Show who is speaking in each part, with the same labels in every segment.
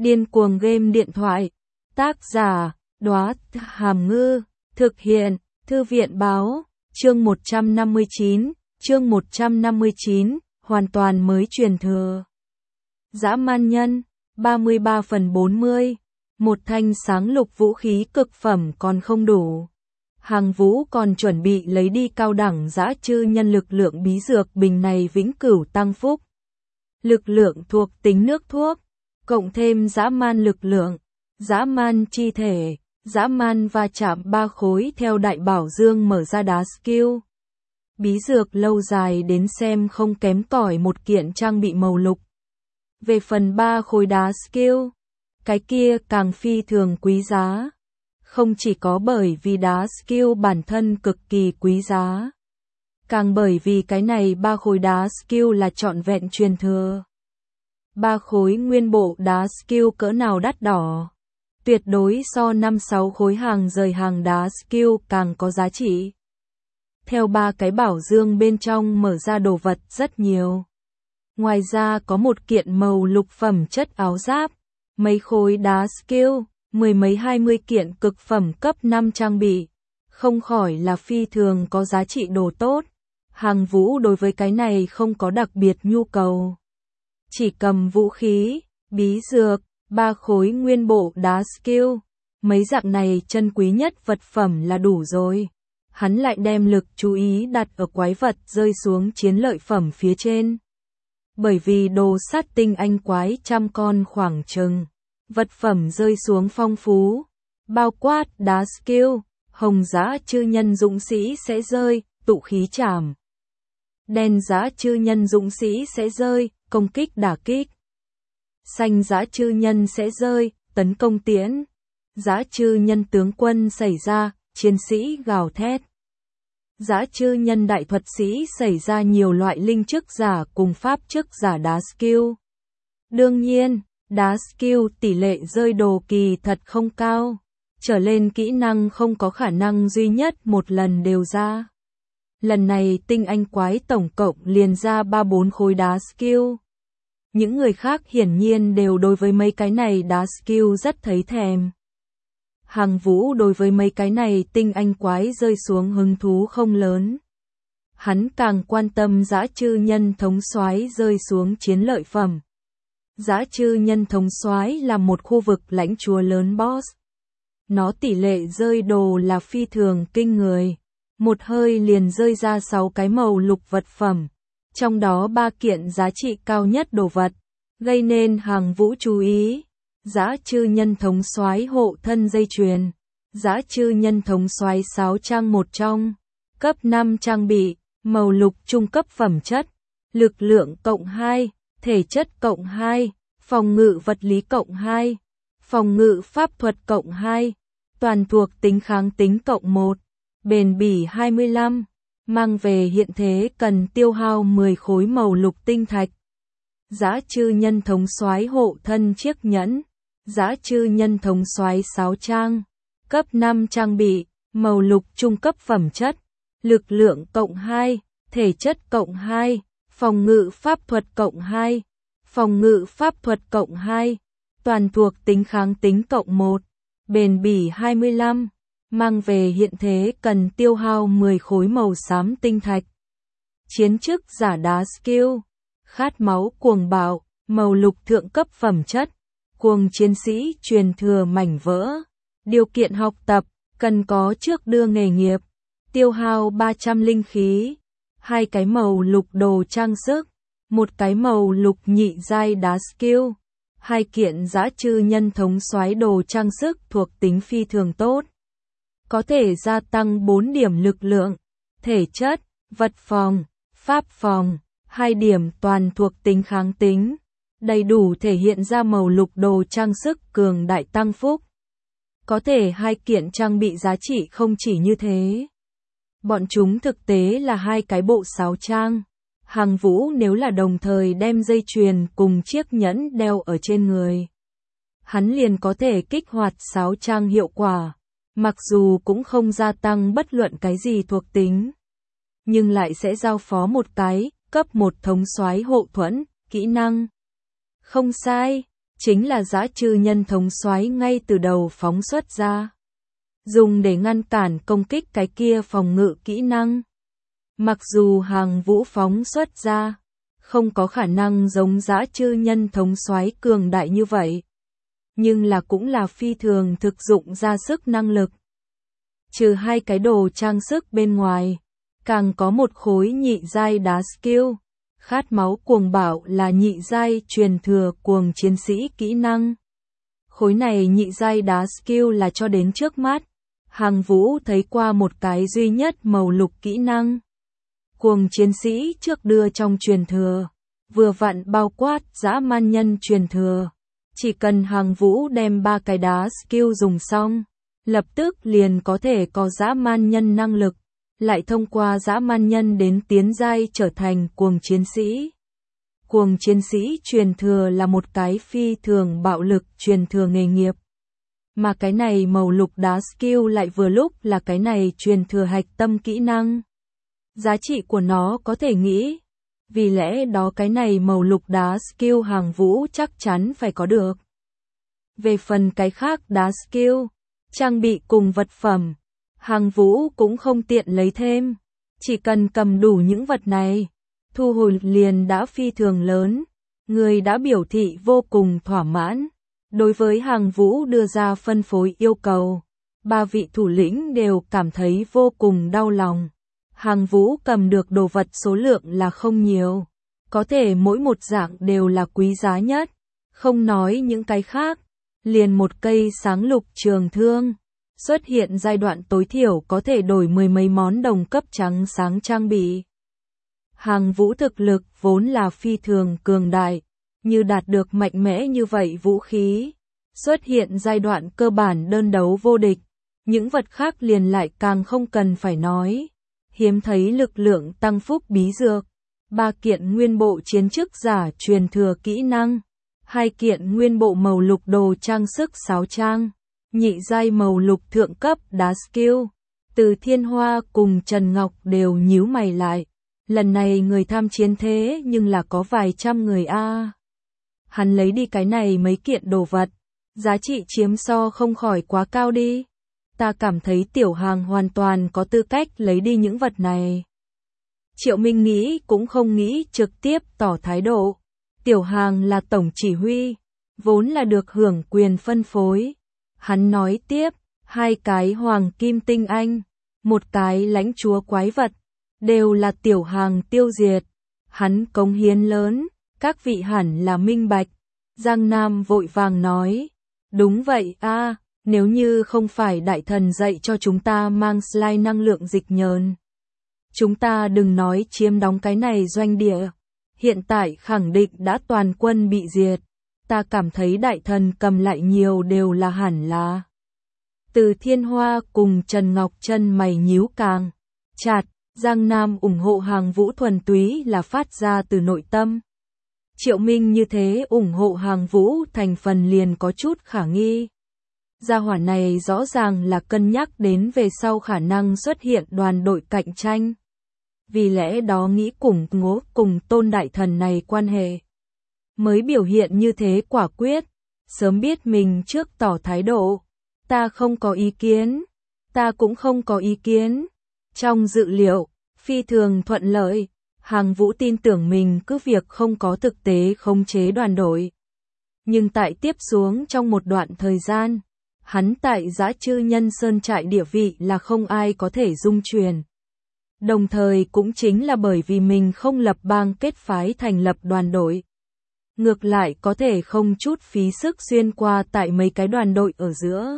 Speaker 1: Điên cuồng game điện thoại. Tác giả, Đóa Hàm Ngư. Thực hiện, Thư viện Báo. Chương 159, hoàn toàn mới truyền thừa. Dã man nhân, 33/40. Một thanh sáng lục vũ khí cực phẩm còn không đủ. Hàng Vũ còn chuẩn bị lấy đi cao đẳng dã chư nhân lực lượng bí dược bình này vĩnh cửu tăng phúc. Lực lượng thuộc tính nước thuốc, cộng thêm dã man lực lượng, dã man chi thể, dã man va chạm 3 khối theo đại bảo dương mở ra đá skill. Bí dược lâu dài đến xem không kém cỏi một kiện trang bị màu lục. Về phần 3 khối đá skill, cái kia càng phi thường quý giá. Không chỉ có bởi vì đá skill bản thân cực kỳ quý giá, càng bởi vì cái này 3 khối đá skill là trọn vẹn truyền thừa. 3 khối nguyên bộ đá skill cỡ nào đắt đỏ, tuyệt đối so 5-6 khối hàng rời hàng đá skill càng có giá trị. Theo 3 cái bảo dương bên trong mở ra đồ vật rất nhiều. Ngoài ra có một kiện màu lục phẩm chất áo giáp, mấy khối đá skill, mười mấy 20 kiện cực phẩm cấp 5 trang bị, không khỏi là phi thường có giá trị đồ tốt. Hàng Vũ đối với cái này không có đặc biệt nhu cầu. Chỉ cầm vũ khí, bí dược, 3 khối nguyên bộ đá skill, mấy dạng này chân quý nhất vật phẩm là đủ rồi. Hắn lại đem lực chú ý đặt ở quái vật rơi xuống chiến lợi phẩm phía trên. Bởi vì đồ sát tinh anh quái trăm con khoảng chừng, vật phẩm rơi xuống phong phú, bao quát đá skill, hồng dã chư nhân dũng sĩ sẽ rơi, tụ khí trảm. Đen dã chư nhân dũng sĩ sẽ rơi, công kích đả kích. Xanh dã chư nhân sẽ rơi, tấn công tiễn. Dã chư nhân tướng quân xảy ra, chiến sĩ gào thét. Dã chư nhân đại thuật sĩ xảy ra nhiều loại linh chức giả cùng pháp chức giả đá skill. Đương nhiên, đá skill tỷ lệ rơi đồ kỳ thật không cao, trở lên kỹ năng không có khả năng duy nhất một lần đều ra. Lần này tinh anh quái tổng cộng liền ra 3-4 khối đá skill. Những người khác hiển nhiên đều đối với mấy cái này đá skill rất thấy thèm. Hàng Vũ đối với mấy cái này tinh anh quái rơi xuống hứng thú không lớn. Hắn càng quan tâm dã chư nhân thống soái rơi xuống chiến lợi phẩm. Dã chư nhân thống soái là một khu vực lãnh chúa lớn boss. Nó tỷ lệ rơi đồ là phi thường kinh người. Một hơi liền rơi ra 6 cái màu lục vật phẩm. Trong đó 3 kiện giá trị cao nhất đồ vật, gây nên Hàng Vũ chú ý. Dã chư nhân thống soái hộ thân dây chuyền, dã chư nhân thống soái sáo trang một trong, cấp 5 trang bị, màu lục trung cấp phẩm chất, lực lượng cộng 2, thể chất cộng 2, phòng ngự vật lý cộng 2, phòng ngự pháp thuật cộng 2, toàn thuộc tính kháng tính cộng 1, bền bỉ 25, mang về hiện thế cần tiêu hao 10 khối màu lục tinh thạch. Dã chư nhân thống soái hộ thân chiếc nhẫn, dã chư nhân thống soái sáo trang, cấp 5 trang bị, màu lục trung cấp phẩm chất, lực lượng cộng 2, thể chất cộng 2, phòng ngự pháp thuật cộng 2, phòng ngự pháp thuật cộng 2, toàn thuộc tính kháng tính cộng 1, bền bỉ 25, mang về hiện thế cần tiêu hao 10 khối màu xám tinh thạch. Chiến chức giả đá skill, khát máu cuồng bạo, màu lục thượng cấp phẩm chất, cuồng chiến sĩ truyền thừa mảnh vỡ, điều kiện học tập, cần có trước đưa nghề nghiệp, tiêu hao 300 linh khí, 2 cái màu lục đồ trang sức, 1 cái màu lục nhị giai đá skill, 2 kiện dã chư nhân thống soái đồ trang sức thuộc tính phi thường tốt. Có thể gia tăng 4 điểm lực lượng, thể chất, vật phòng, pháp phòng, 2 điểm toàn thuộc tính kháng tính. Đầy đủ thể hiện ra màu lục đồ trang sức cường đại tăng phúc. Có thể 2 kiện trang bị giá trị không chỉ như thế. Bọn chúng thực tế là 2 cái bộ sáo trang. Hàng Vũ nếu là đồng thời đem dây chuyền cùng chiếc nhẫn đeo ở trên người, hắn liền có thể kích hoạt sáo trang hiệu quả. Mặc dù cũng không gia tăng bất luận cái gì thuộc tính, nhưng lại sẽ giao phó một cái cấp 1 thống soái hộ thuẫn, kỹ năng. Không sai, chính là dã trư nhân thống soái ngay từ đầu phóng xuất ra, dùng để ngăn cản công kích cái kia phòng ngự kỹ năng. Mặc dù Hàng Vũ phóng xuất ra, không có khả năng giống dã trư nhân thống soái cường đại như vậy, nhưng là cũng là phi thường thực dụng ra sức năng lực. Trừ hai cái đồ trang sức bên ngoài, càng có một khối nhị giai đá skill. Khát máu cuồng bạo là nhị giai truyền thừa cuồng chiến sĩ kỹ năng. Khối này nhị giai đá skill là cho đến trước mắt, Hàng Vũ thấy qua một cái duy nhất màu lục kỹ năng. Cuồng chiến sĩ trước đưa trong truyền thừa, vừa vặn bao quát dã man nhân truyền thừa. Chỉ cần Hàng Vũ đem 3 cái đá skill dùng xong, lập tức liền có thể có dã man nhân năng lực, lại thông qua dã man nhân đến tiến giai trở thành cuồng chiến sĩ. Cuồng chiến sĩ truyền thừa là một cái phi thường bạo lực truyền thừa nghề nghiệp. Mà cái này màu lục đá skill lại vừa lúc là cái này truyền thừa hạch tâm kỹ năng. Giá trị của nó có thể nghĩ, vì lẽ đó cái này màu lục đá skill Hàng Vũ chắc chắn phải có được. Về phần cái khác đá skill, trang bị cùng vật phẩm, Hàng Vũ cũng không tiện lấy thêm, chỉ cần cầm đủ những vật này, thu hồi liền đã phi thường lớn. Người đã biểu thị vô cùng thỏa mãn. Đối với Hàng Vũ đưa ra phân phối yêu cầu, 3 vị thủ lĩnh đều cảm thấy vô cùng đau lòng. Hàng Vũ cầm được đồ vật số lượng là không nhiều, có thể mỗi một dạng đều là quý giá nhất, không nói những cái khác, liền một cây sáng lục trường thương, xuất hiện giai đoạn tối thiểu có thể đổi 10 mấy món đồng cấp trắng sáng trang bị. Hàng Vũ thực lực vốn là phi thường cường đại, như đạt được mạnh mẽ như vậy vũ khí, xuất hiện giai đoạn cơ bản đơn đấu vô địch, những vật khác liền lại càng không cần phải nói. Hiếm thấy lực lượng tăng phúc bí dược, 3 kiện nguyên bộ chiến chức giả truyền thừa kỹ năng, 2 kiện nguyên bộ màu lục đồ trang sức sáo trang, nhị giai màu lục thượng cấp đá skill. Từ Thiên Hoa cùng Trần Ngọc đều nhíu mày lại, lần này người tham chiến thế nhưng là có vài trăm người a. Hắn lấy đi cái này mấy kiện đồ vật, giá trị chiếm so không khỏi quá cao đi. Ta cảm thấy Tiểu Hàng hoàn toàn có tư cách lấy đi những vật này. Triệu Minh nghĩ cũng không nghĩ trực tiếp tỏ thái độ. Tiểu Hàng là tổng chỉ huy, vốn là được hưởng quyền phân phối. Hắn nói tiếp, 2 cái hoàng kim tinh anh, 1 cái lãnh chúa quái vật, đều là Tiểu Hàng tiêu diệt. Hắn cống hiến lớn, các vị hẳn là minh bạch. Giang Nam vội vàng nói, đúng vậy a. Nếu như không phải đại thần dạy cho chúng ta mang slide năng lượng dịch nhờn, chúng ta đừng nói chiếm đóng cái này doanh địa, hiện tại khẳng định đã toàn quân bị diệt. Ta cảm thấy đại thần cầm lại nhiều đều là hẳn là. Từ Thiên Hoa cùng Trần Ngọc chân mày nhíu càng chặt, Giang Nam ủng hộ Hàng Vũ thuần túy là phát ra từ nội tâm. Triệu Minh như thế ủng hộ Hàng Vũ thành phần liền có chút khả nghi. Gia hỏa này rõ ràng là cân nhắc đến về sau khả năng xuất hiện đoàn đội cạnh tranh. Vì lẽ đó nghĩ cùng Ngô cùng Tôn đại thần này quan hệ. Mới biểu hiện như thế quả quyết, sớm biết mình trước tỏ thái độ. Ta không có ý kiến, ta cũng không có ý kiến. Trong dự liệu, phi thường thuận lợi, Hàng Vũ tin tưởng mình cứ việc không có thực tế khống chế đoàn đội. Nhưng tại tiếp xuống trong một đoạn thời gian, hắn tại Dã Trư Nhân Sơn trại địa vị là không ai có thể dung chuyển. Đồng thời cũng chính là bởi vì mình không lập bang kết phái thành lập đoàn đội. Ngược lại có thể không chút phí sức xuyên qua tại mấy cái đoàn đội ở giữa.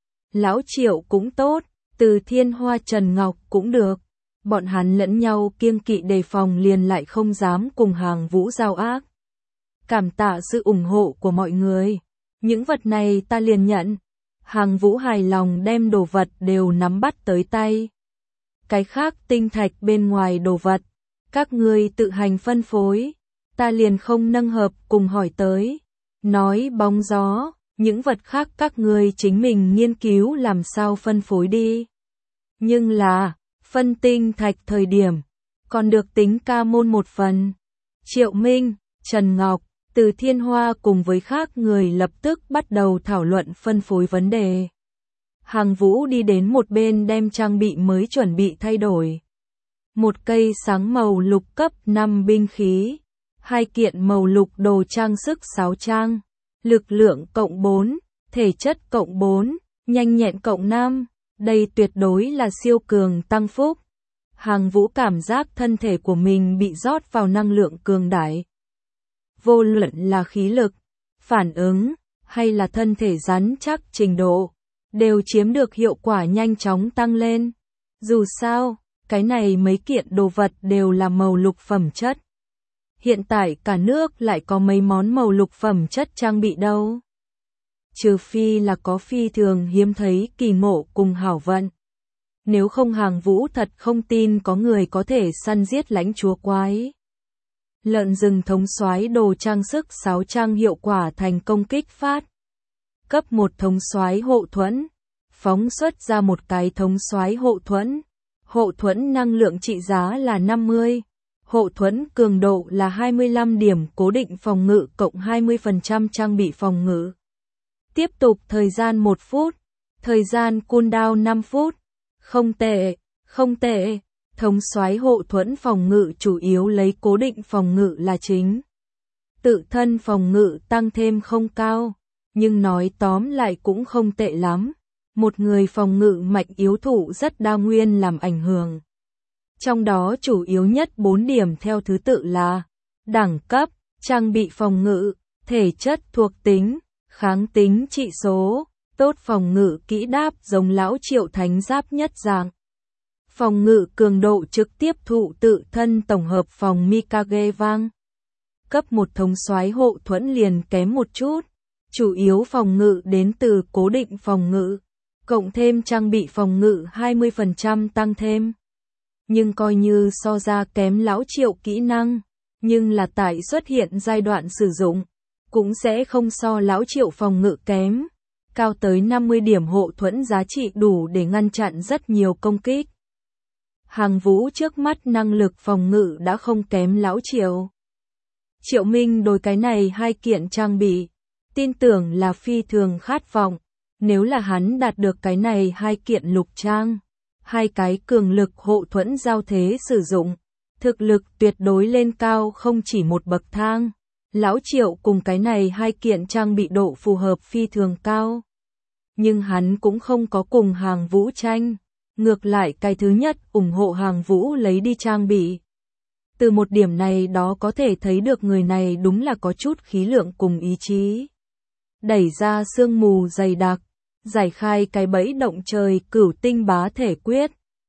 Speaker 1: Lão Triệu cũng tốt, Từ Thiên Hoa Trần Ngọc cũng được. Bọn hắn lẫn nhau kiêng kỵ đề phòng liền lại không dám cùng Hàng Vũ giao ác. Cảm tạ sự ủng hộ của mọi người. Những vật này ta liền nhận. Hàng Vũ hài lòng đem đồ vật đều nắm bắt tới tay. Cái khác tinh thạch bên ngoài đồ vật, các ngươi tự hành phân phối, ta liền không nâng hợp cùng hỏi tới. Nói bóng gió, những vật khác các ngươi chính mình nghiên cứu làm sao phân phối đi. Nhưng là, phân tinh thạch thời điểm, còn được tính ca môn một phần. Triệu Minh, Trần Ngọc, Từ Thiên Hoa cùng với khác người lập tức bắt đầu thảo luận phân phối vấn đề. Hàng Vũ đi đến một bên đem trang bị mới chuẩn bị thay đổi. Một cây sáng màu lục cấp 5 binh khí, 2 kiện màu lục đồ trang sức 6 trang, lực lượng cộng 4, thể chất cộng 4, nhanh nhẹn cộng 5, đây tuyệt đối là siêu cường tăng phúc. Hàng Vũ cảm giác thân thể của mình bị rót vào năng lượng cường đại. Vô luận là khí lực, phản ứng, hay là thân thể rắn chắc trình độ, đều chiếm được hiệu quả nhanh chóng tăng lên. Dù sao, cái này mấy kiện đồ vật đều là màu lục phẩm chất. Hiện tại cả nước lại có mấy món màu lục phẩm chất trang bị đâu. Trừ phi là có phi thường hiếm thấy kỳ ngộ cùng hảo vận. Nếu không Hàng Vũ thật không tin có người có thể săn giết lãnh chúa quái. Lợn rừng thống soái đồ trang sức 6 trang hiệu quả thành công kích phát. Cấp 1 thống soái hộ thuẫn. Phóng xuất ra một cái thống soái hộ thuẫn. Hộ thuẫn năng lượng trị giá là 50. Hộ thuẫn cường độ là 25 điểm cố định phòng ngự cộng 20% trang bị phòng ngự. Tiếp tục thời gian 1 phút. Thời gian cooldown 5 phút. Không tệ, không tệ. Thống soái hộ thuẫn phòng ngự chủ yếu lấy cố định phòng ngự là chính. Tự thân phòng ngự tăng thêm không cao, nhưng nói tóm lại cũng không tệ lắm. Một người phòng ngự mạnh yếu thụ rất đa nguyên làm ảnh hưởng. Trong đó chủ yếu nhất 4 điểm theo thứ tự là đẳng cấp, trang bị phòng ngự, thể chất thuộc tính, kháng tính trị số, tốt phòng ngự kỹ đáp giống lão Triệu Thánh Giáp nhất dạng. Phòng ngự cường độ trực tiếp thụ tự thân tổng hợp phòng Mikage vang. Cấp 1 thống soái hộ thuẫn liền kém một chút, chủ yếu phòng ngự đến từ cố định phòng ngự, cộng thêm trang bị phòng ngự 20% tăng thêm. Nhưng coi như so ra kém lão Triệu kỹ năng, nhưng là tại xuất hiện giai đoạn sử dụng, cũng sẽ không so lão Triệu phòng ngự kém. Cao tới 50 điểm hộ thuẫn giá trị đủ để ngăn chặn rất nhiều công kích. Hàng Vũ trước mắt năng lực phòng ngự đã không kém lão Triệu. Triệu Minh đối cái này 2 kiện trang bị, tin tưởng là phi thường khát vọng. Nếu là hắn đạt được cái này 2 kiện lục trang, 2 cái cường lực hộ thuẫn giao thế sử dụng, thực lực tuyệt đối lên cao không chỉ một bậc thang. Lão Triệu cùng cái này 2 kiện trang bị độ phù hợp phi thường cao. Nhưng hắn cũng không có cùng Hàng Vũ tranh. Ngược lại cái thứ nhất ủng hộ Hàng Vũ lấy đi trang bị. Từ một điểm này đó có thể thấy được người này đúng là có chút khí lượng cùng ý chí. Đẩy ra sương mù dày đặc, giải khai cái bẫy động trời cửu tinh bá thể quyết,